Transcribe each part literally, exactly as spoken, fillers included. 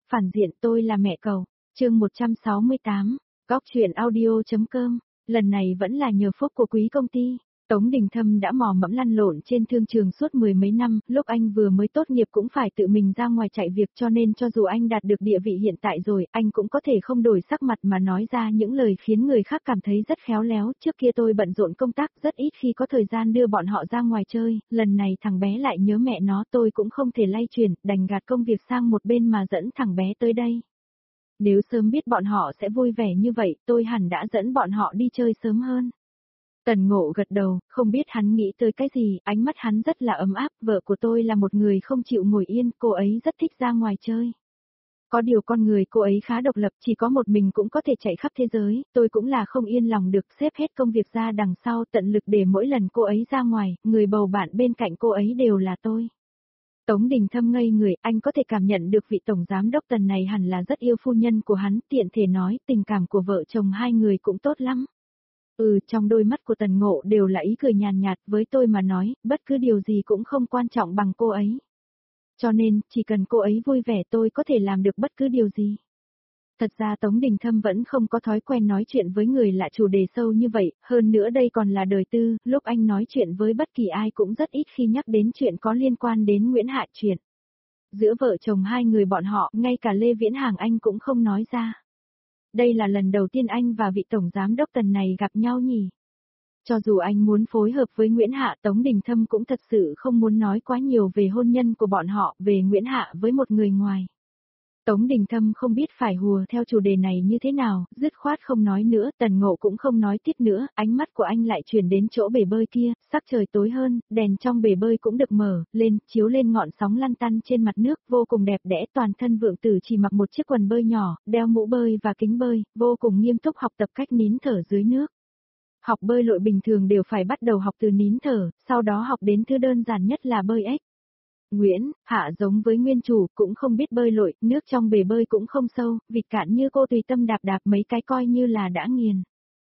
Phản diện tôi là mẹ cậu. Chương một trăm sáu mươi tám, Góc truyện audio.com. Lần này vẫn là nhờ phúc của quý công ty. Tống Đình Thâm đã mò mẫm lăn lộn trên thương trường suốt mười mấy năm, lúc anh vừa mới tốt nghiệp cũng phải tự mình ra ngoài chạy việc, cho nên cho dù anh đạt được địa vị hiện tại rồi, anh cũng có thể không đổi sắc mặt mà nói ra những lời khiến người khác cảm thấy rất khéo léo. Trước kia tôi bận rộn công tác, rất ít khi có thời gian đưa bọn họ ra ngoài chơi, lần này thằng bé lại nhớ mẹ nó, tôi cũng không thể lay chuyển, đành gạt công việc sang một bên mà dẫn thằng bé tới đây. Nếu sớm biết bọn họ sẽ vui vẻ như vậy, tôi hẳn đã dẫn bọn họ đi chơi sớm hơn. Tần Ngộ gật đầu, không biết hắn nghĩ tới cái gì, ánh mắt hắn rất là ấm áp, vợ của tôi là một người không chịu ngồi yên, cô ấy rất thích ra ngoài chơi. Có điều con người cô ấy khá độc lập, chỉ có một mình cũng có thể chạy khắp thế giới, tôi cũng là không yên lòng được, xếp hết công việc ra đằng sau, tận lực để mỗi lần cô ấy ra ngoài, người bầu bạn bên cạnh cô ấy đều là tôi. Tống Đình Thâm ngây người, anh có thể cảm nhận được vị tổng giám đốc Tần này hẳn là rất yêu phu nhân của hắn, tiện thể nói, tình cảm của vợ chồng hai người cũng tốt lắm. Ừ, trong đôi mắt của Tần Ngộ đều là ý cười nhàn nhạt, với tôi mà nói, bất cứ điều gì cũng không quan trọng bằng cô ấy. Cho nên, chỉ cần cô ấy vui vẻ tôi có thể làm được bất cứ điều gì. Thật ra Tống Đình Thâm vẫn không có thói quen nói chuyện với người lạ chủ đề sâu như vậy, hơn nữa đây còn là đời tư, lúc anh nói chuyện với bất kỳ ai cũng rất ít khi nhắc đến chuyện có liên quan đến Nguyễn Hạ chuyện. Giữa vợ chồng hai người bọn họ, ngay cả Lê Viễn Hàng anh cũng không nói ra. Đây là lần đầu tiên anh và vị tổng giám đốc Tần này gặp nhau nhỉ. Cho dù anh muốn phối hợp với Nguyễn Hạ, Tống Đình Thâm cũng thật sự không muốn nói quá nhiều về hôn nhân của bọn họ, về Nguyễn Hạ với một người ngoài. Tống Đình Thâm không biết phải hùa theo chủ đề này như thế nào, dứt khoát không nói nữa, Tần Ngộ cũng không nói tiếp nữa, ánh mắt của anh lại chuyển đến chỗ bể bơi kia, sắc trời tối hơn, đèn trong bể bơi cũng được mở lên, chiếu lên ngọn sóng lăn tăn trên mặt nước, vô cùng đẹp đẽ. Toàn thân Vượng Tử chỉ mặc một chiếc quần bơi nhỏ, đeo mũ bơi và kính bơi, vô cùng nghiêm túc học tập cách nín thở dưới nước. Học bơi lội bình thường đều phải bắt đầu học từ nín thở, sau đó học đến thứ đơn giản nhất là bơi ếch. Nguyễn Hạ giống với nguyên chủ, cũng không biết bơi lội, nước trong bể bơi cũng không sâu, vịt cạn như cô tùy tâm đạp đạp mấy cái coi như là đã nghiền.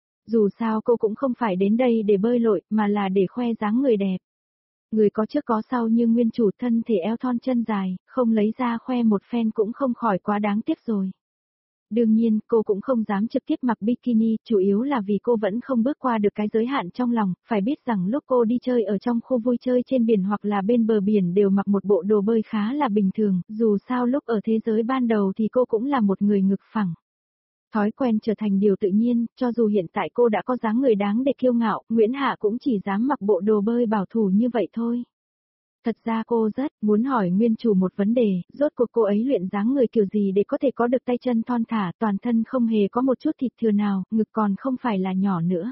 Dù sao cô cũng không phải đến đây để bơi lội, mà là để khoe dáng người đẹp. Người có trước có sau như nguyên chủ, thân thể eo thon chân dài, không lấy ra khoe một phen cũng không khỏi quá đáng tiếc rồi. Đương nhiên, cô cũng không dám trực tiếp mặc bikini, chủ yếu là vì cô vẫn không bước qua được cái giới hạn trong lòng, phải biết rằng lúc cô đi chơi ở trong khu vui chơi trên biển hoặc là bên bờ biển đều mặc một bộ đồ bơi khá là bình thường, dù sao lúc ở thế giới ban đầu thì cô cũng là một người ngực phẳng. Thói quen trở thành điều tự nhiên, cho dù hiện tại cô đã có dáng người đáng để kiêu ngạo, Nguyễn Hạ cũng chỉ dám mặc bộ đồ bơi bảo thủ như vậy thôi. Thật ra cô rất muốn hỏi nguyên chủ một vấn đề, rốt cuộc cô ấy luyện dáng người kiểu gì để có thể có được tay chân thon thả, toàn thân không hề có một chút thịt thừa nào, ngực còn không phải là nhỏ nữa.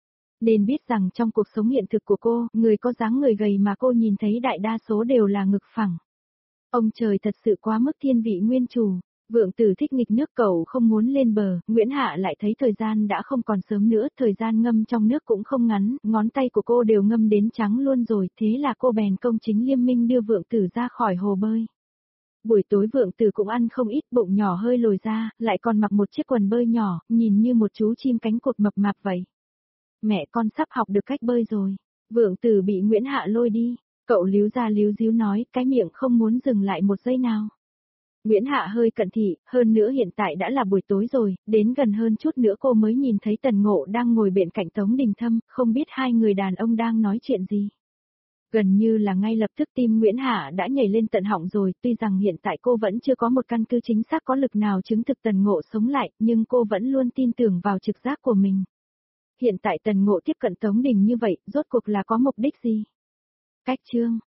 Nên biết rằng trong cuộc sống hiện thực của cô, người có dáng người gầy mà cô nhìn thấy đại đa số đều là ngực phẳng. Ông trời thật sự quá mức thiên vị nguyên chủ. Vượng Tử thích nghịch nước, cậu không muốn lên bờ, Nguyễn Hạ lại thấy thời gian đã không còn sớm nữa, thời gian ngâm trong nước cũng không ngắn, ngón tay của cô đều ngâm đến trắng luôn rồi, thế là cô bèn công chính nghiêm minh đưa Vượng Tử ra khỏi hồ bơi. Buổi tối Vượng Tử cũng ăn không ít, bụng nhỏ hơi lồi ra, lại còn mặc một chiếc quần bơi nhỏ, nhìn như một chú chim cánh cụt mập mạp vậy. Mẹ con sắp học được cách bơi rồi. Vượng Tử bị Nguyễn Hạ lôi đi, cậu líu ra líu díu nói, cái miệng không muốn dừng lại một giây nào. Nguyễn Hạ hơi cận thị, hơn nữa hiện tại đã là buổi tối rồi, đến gần hơn chút nữa cô mới nhìn thấy Tần Ngộ đang ngồi bên cạnh Tống Đình Thâm, không biết hai người đàn ông đang nói chuyện gì. Gần như là ngay lập tức tim Nguyễn Hạ đã nhảy lên tận họng rồi, tuy rằng hiện tại cô vẫn chưa có một căn cứ chính xác có lực nào chứng thực Tần Ngộ sống lại, nhưng cô vẫn luôn tin tưởng vào trực giác của mình. Hiện tại Tần Ngộ tiếp cận Tống Đình như vậy, rốt cuộc là có mục đích gì? Cách chương